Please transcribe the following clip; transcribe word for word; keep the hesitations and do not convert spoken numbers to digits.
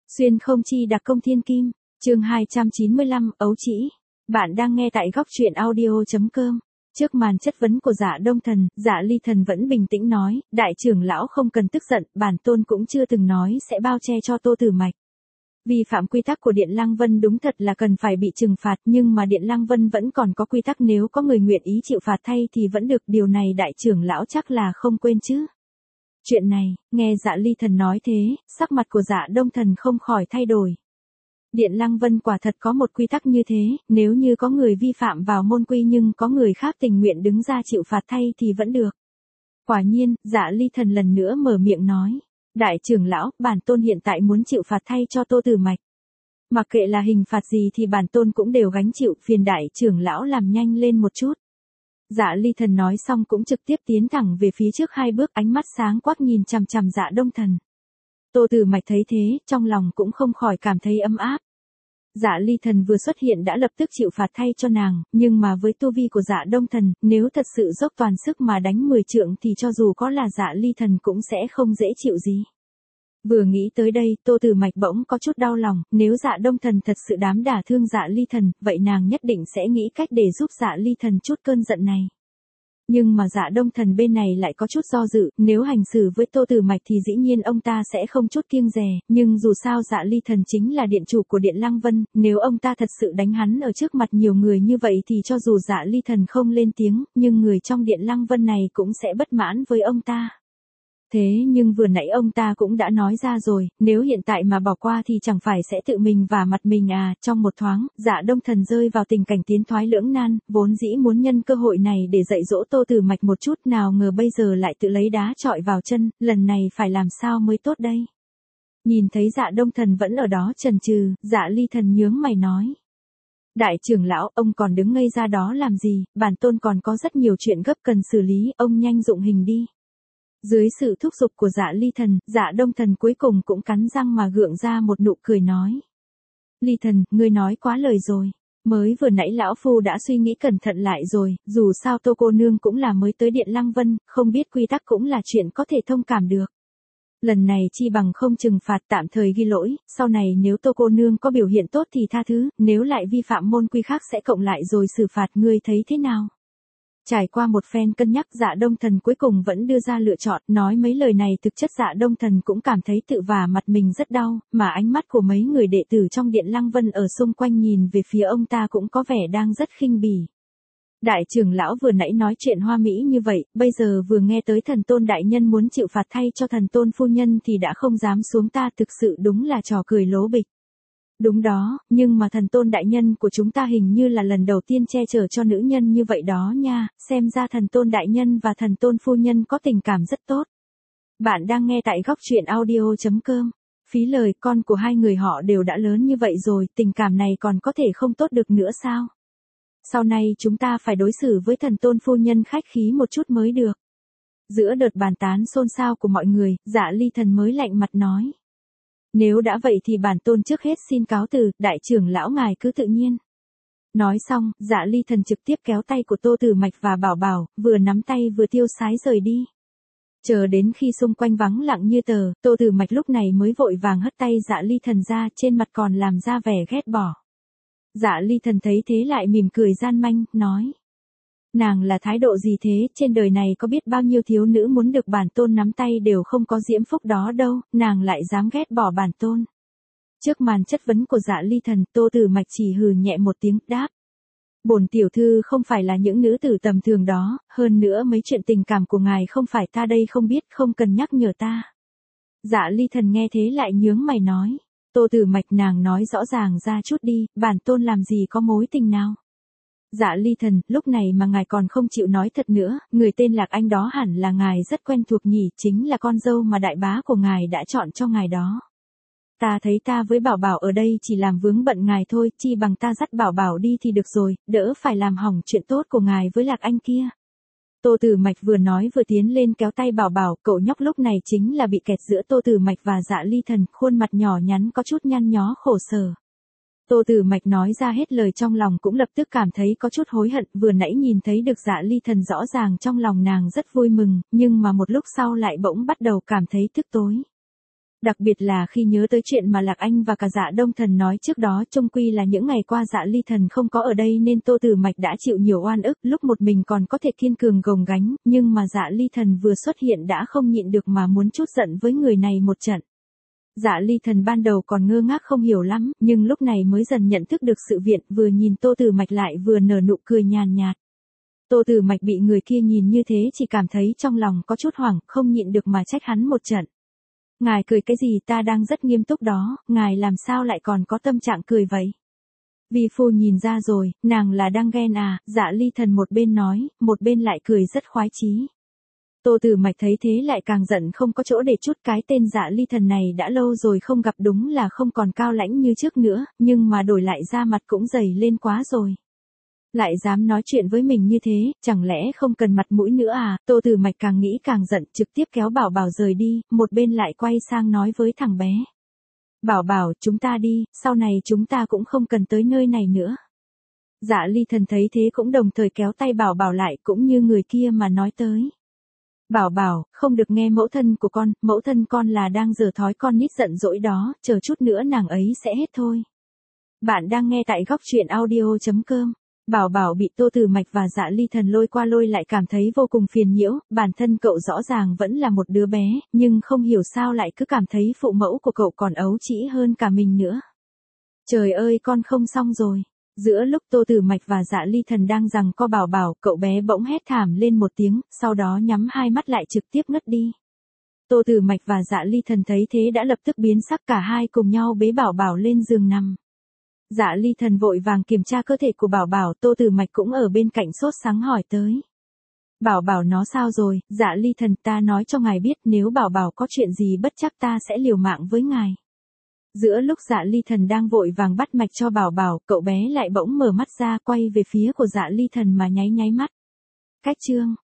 Xuyên không chi đặc công thiên kim, chương hai trăm chín mươi lăm, ấu trĩ. Bạn đang nghe tại góc truyện audio.com. Trước màn chất vấn của Dạ Đông Thần, Dạ Ly Thần vẫn bình tĩnh nói, đại trưởng lão không cần tức giận, bản tôn cũng chưa từng nói sẽ bao che cho Tô Tử Mạch. Vi phạm quy tắc của Điện Lăng Vân đúng thật là cần phải bị trừng phạt, nhưng mà Điện Lăng Vân vẫn còn có quy tắc, nếu có người nguyện ý chịu phạt thay thì vẫn được, điều này đại trưởng lão chắc là không quên chứ. Chuyện này, nghe Dạ Ly Thần nói thế, sắc mặt của Dạ Đông Thần không khỏi thay đổi. Điện Lăng Vân quả thật có một quy tắc như thế, nếu như có người vi phạm vào môn quy nhưng có người khác tình nguyện đứng ra chịu phạt thay thì vẫn được. Quả nhiên, Dạ Ly Thần lần nữa mở miệng nói, đại trưởng lão, bản tôn hiện tại muốn chịu phạt thay cho Tô Tử Mạch. Mặc kệ là hình phạt gì thì bản tôn cũng đều gánh chịu, phiền đại trưởng lão làm nhanh lên một chút. Dạ Ly Thần nói xong cũng trực tiếp tiến thẳng về phía trước hai bước, ánh mắt sáng quắc nhìn chằm chằm Dạ Đông Thần. Tô Tử Mạch thấy thế, trong lòng cũng không khỏi cảm thấy ấm áp. Dạ Ly Thần vừa xuất hiện đã lập tức chịu phạt thay cho nàng, nhưng mà với tu vi của Dạ Đông Thần, nếu thật sự dốc toàn sức mà đánh mười trượng thì cho dù có là Dạ Ly Thần cũng sẽ không dễ chịu gì. Vừa nghĩ tới đây, Tô Tử Mạch bỗng có chút đau lòng, nếu Dạ Đông Thần thật sự đám đả thương Dạ Ly Thần, vậy nàng nhất định sẽ nghĩ cách để giúp Dạ Ly Thần chút cơn giận này. Nhưng mà Dạ Đông Thần bên này lại có chút do dự, nếu hành xử với Tô Tử Mạch thì dĩ nhiên ông ta sẽ không chút kiêng dè, nhưng dù sao Dạ Ly Thần chính là điện chủ của Điện Lăng Vân, nếu ông ta thật sự đánh hắn ở trước mặt nhiều người như vậy thì cho dù Dạ Ly Thần không lên tiếng, nhưng người trong Điện Lăng Vân này cũng sẽ bất mãn với ông ta. Thế nhưng vừa nãy ông ta cũng đã nói ra rồi, nếu hiện tại mà bỏ qua thì chẳng phải sẽ tự mình vả mặt mình à. Trong một thoáng, Dạ Đông Thần rơi vào tình cảnh tiến thoái lưỡng nan, vốn dĩ muốn nhân cơ hội này để dạy dỗ Tô Tử Mạch một chút, nào ngờ bây giờ lại tự lấy đá chọi vào chân, lần này phải làm sao mới tốt đây. Nhìn thấy Dạ Đông Thần vẫn ở đó chần chừ, Dạ Ly Thần nhướng mày nói, đại trưởng lão, ông còn đứng ngây ra đó làm gì, bản tôn còn có rất nhiều chuyện gấp cần xử lý, ông nhanh dụng hình đi. Dưới sự thúc giục của Dạ Ly Thần, Dạ Đông Thần cuối cùng cũng cắn răng mà gượng ra một nụ cười nói. Ly Thần, ngươi nói quá lời rồi. Mới vừa nãy lão phu đã suy nghĩ cẩn thận lại rồi, dù sao Tô cô nương cũng là mới tới Điện Lăng Vân, không biết quy tắc cũng là chuyện có thể thông cảm được. Lần này chi bằng không trừng phạt, tạm thời ghi lỗi, sau này nếu Tô cô nương có biểu hiện tốt thì tha thứ, nếu lại vi phạm môn quy khác sẽ cộng lại rồi xử phạt, ngươi thấy thế nào? Trải qua một phen cân nhắc, Dạ Đông Thần cuối cùng vẫn đưa ra lựa chọn, nói mấy lời này thực chất Dạ Đông Thần cũng cảm thấy tự vả mặt mình rất đau, mà ánh mắt của mấy người đệ tử trong Điện Lăng Vân ở xung quanh nhìn về phía ông ta cũng có vẻ đang rất khinh bỉ. Đại trưởng lão vừa nãy nói chuyện hoa mỹ như vậy, bây giờ vừa nghe tới thần tôn đại nhân muốn chịu phạt thay cho thần tôn phu nhân thì đã không dám xuống ta, thực sự đúng là trò cười lố bịch. Đúng đó, nhưng mà thần tôn đại nhân của chúng ta hình như là lần đầu tiên che chở cho nữ nhân như vậy đó nha, xem ra thần tôn đại nhân và thần tôn phu nhân có tình cảm rất tốt. Bạn đang nghe tại góc truyện audio.com. Phí lời, con của hai người họ đều đã lớn như vậy rồi, tình cảm này còn có thể không tốt được nữa sao? Sau này chúng ta phải đối xử với thần tôn phu nhân khách khí một chút mới được. Giữa đợt bàn tán xôn xao của mọi người, Dạ Ly Thần mới lạnh mặt nói. Nếu đã vậy thì bản tôn trước hết xin cáo từ, đại trưởng lão ngài cứ tự nhiên. Nói xong, Dạ Ly Thần trực tiếp kéo tay của Tô Tử Mạch và Bảo Bảo, vừa nắm tay vừa tiêu sái rời đi. Chờ đến khi xung quanh vắng lặng như tờ, Tô Tử Mạch lúc này mới vội vàng hất tay Dạ Ly Thần ra, trên mặt còn làm ra vẻ ghét bỏ. Dạ Ly Thần thấy thế lại mỉm cười gian manh, nói. Nàng là thái độ gì thế, trên đời này có biết bao nhiêu thiếu nữ muốn được bản tôn nắm tay đều không có diễm phúc đó đâu, nàng lại dám ghét bỏ bản tôn. Trước màn chất vấn của Dạ Ly Thần, Tô Tử Mạch chỉ hừ nhẹ một tiếng, đáp. Bổn tiểu thư không phải là những nữ tử tầm thường đó, hơn nữa mấy chuyện tình cảm của ngài không phải ta đây không biết, không cần nhắc nhở ta. Dạ Ly Thần nghe thế lại nhướng mày nói. Tô Tử Mạch, nàng nói rõ ràng ra chút đi, bản tôn làm gì có mối tình nào. Dạ Ly Thần, lúc này mà ngài còn không chịu nói thật nữa, người tên Lạc Anh đó hẳn là ngài rất quen thuộc nhỉ, chính là con dâu mà đại bá của ngài đã chọn cho ngài đó. Ta thấy ta với Bảo Bảo ở đây chỉ làm vướng bận ngài thôi, chi bằng ta dắt Bảo Bảo đi thì được rồi, đỡ phải làm hỏng chuyện tốt của ngài với Lạc Anh kia. Tô Tử Mạch vừa nói vừa tiến lên kéo tay Bảo Bảo, cậu nhóc lúc này chính là bị kẹt giữa Tô Tử Mạch và Dạ Ly Thần, khuôn mặt nhỏ nhắn có chút nhăn nhó khổ sở. Tô Tử Mạch nói ra hết lời trong lòng cũng lập tức cảm thấy có chút hối hận, vừa nãy nhìn thấy được Dạ Ly Thần rõ ràng trong lòng nàng rất vui mừng, nhưng mà một lúc sau lại bỗng bắt đầu cảm thấy tức tối. Đặc biệt là khi nhớ tới chuyện mà Lạc Anh và cả Dạ Đông Thần nói trước đó, chung quy là những ngày qua Dạ Ly Thần không có ở đây nên Tô Tử Mạch đã chịu nhiều oan ức, lúc một mình còn có thể kiên cường gồng gánh, nhưng mà Dạ Ly Thần vừa xuất hiện đã không nhịn được mà muốn trút giận với người này một trận. Dạ Ly Thần ban đầu còn ngơ ngác không hiểu lắm, nhưng lúc này mới dần nhận thức được sự việc, vừa nhìn Tô Tử Mạch lại vừa nở nụ cười nhàn nhạt. Tô Tử Mạch bị người kia nhìn như thế chỉ cảm thấy trong lòng có chút hoảng, không nhịn được mà trách hắn một trận. Ngài cười cái gì, ta đang rất nghiêm túc đó, ngài làm sao lại còn có tâm trạng cười vậy? Vi phu nhìn ra rồi, nàng là đang ghen à? Dạ Ly Thần một bên nói, một bên lại cười rất khoái chí. Tô Tử Mạch thấy thế lại càng giận không có chỗ để chút, cái tên Dạ Ly Thần này đã lâu rồi không gặp, đúng là không còn cao lãnh như trước nữa, nhưng mà đổi lại da mặt cũng dày lên quá rồi. Lại dám nói chuyện với mình như thế, chẳng lẽ không cần mặt mũi nữa à? Tô Tử Mạch càng nghĩ càng giận, trực tiếp kéo Bảo Bảo rời đi, một bên lại quay sang nói với thằng bé. Bảo Bảo, chúng ta đi, sau này chúng ta cũng không cần tới nơi này nữa. Dạ Ly Thần thấy thế cũng đồng thời kéo tay Bảo Bảo lại, cũng như người kia mà nói tới. Bảo Bảo, không được nghe mẫu thân của con, mẫu thân con là đang giở thói con nít giận dỗi đó, chờ chút nữa nàng ấy sẽ hết thôi. Bạn đang nghe tại góc truyện audio chấm com. Bảo Bảo bị Tô Tử Mạch và Dạ Ly Thần lôi qua lôi lại cảm thấy vô cùng phiền nhiễu, bản thân cậu rõ ràng vẫn là một đứa bé, nhưng không hiểu sao lại cứ cảm thấy phụ mẫu của cậu còn ấu trĩ hơn cả mình nữa. Trời ơi, con không xong rồi. Giữa lúc Tô Tử Mạch và Dạ Ly Thần đang giằng co Bảo Bảo, cậu bé bỗng hét thảm lên một tiếng, sau đó nhắm hai mắt lại trực tiếp ngất đi. Tô Tử Mạch và Dạ Ly Thần thấy thế đã lập tức biến sắc, cả hai cùng nhau bế Bảo Bảo lên giường nằm. Dạ Ly Thần vội vàng kiểm tra cơ thể của Bảo Bảo, Tô Tử Mạch cũng ở bên cạnh sốt sắng hỏi tới. Bảo Bảo nó sao rồi? Dạ Ly Thần, ta nói cho ngài biết, nếu Bảo Bảo có chuyện gì bất chắc ta sẽ liều mạng với ngài. Giữa lúc Dạ Ly Thần đang vội vàng bắt mạch cho Bảo Bảo, cậu bé lại bỗng mở mắt ra, quay về phía của Dạ Ly Thần mà nháy nháy mắt. Cách chương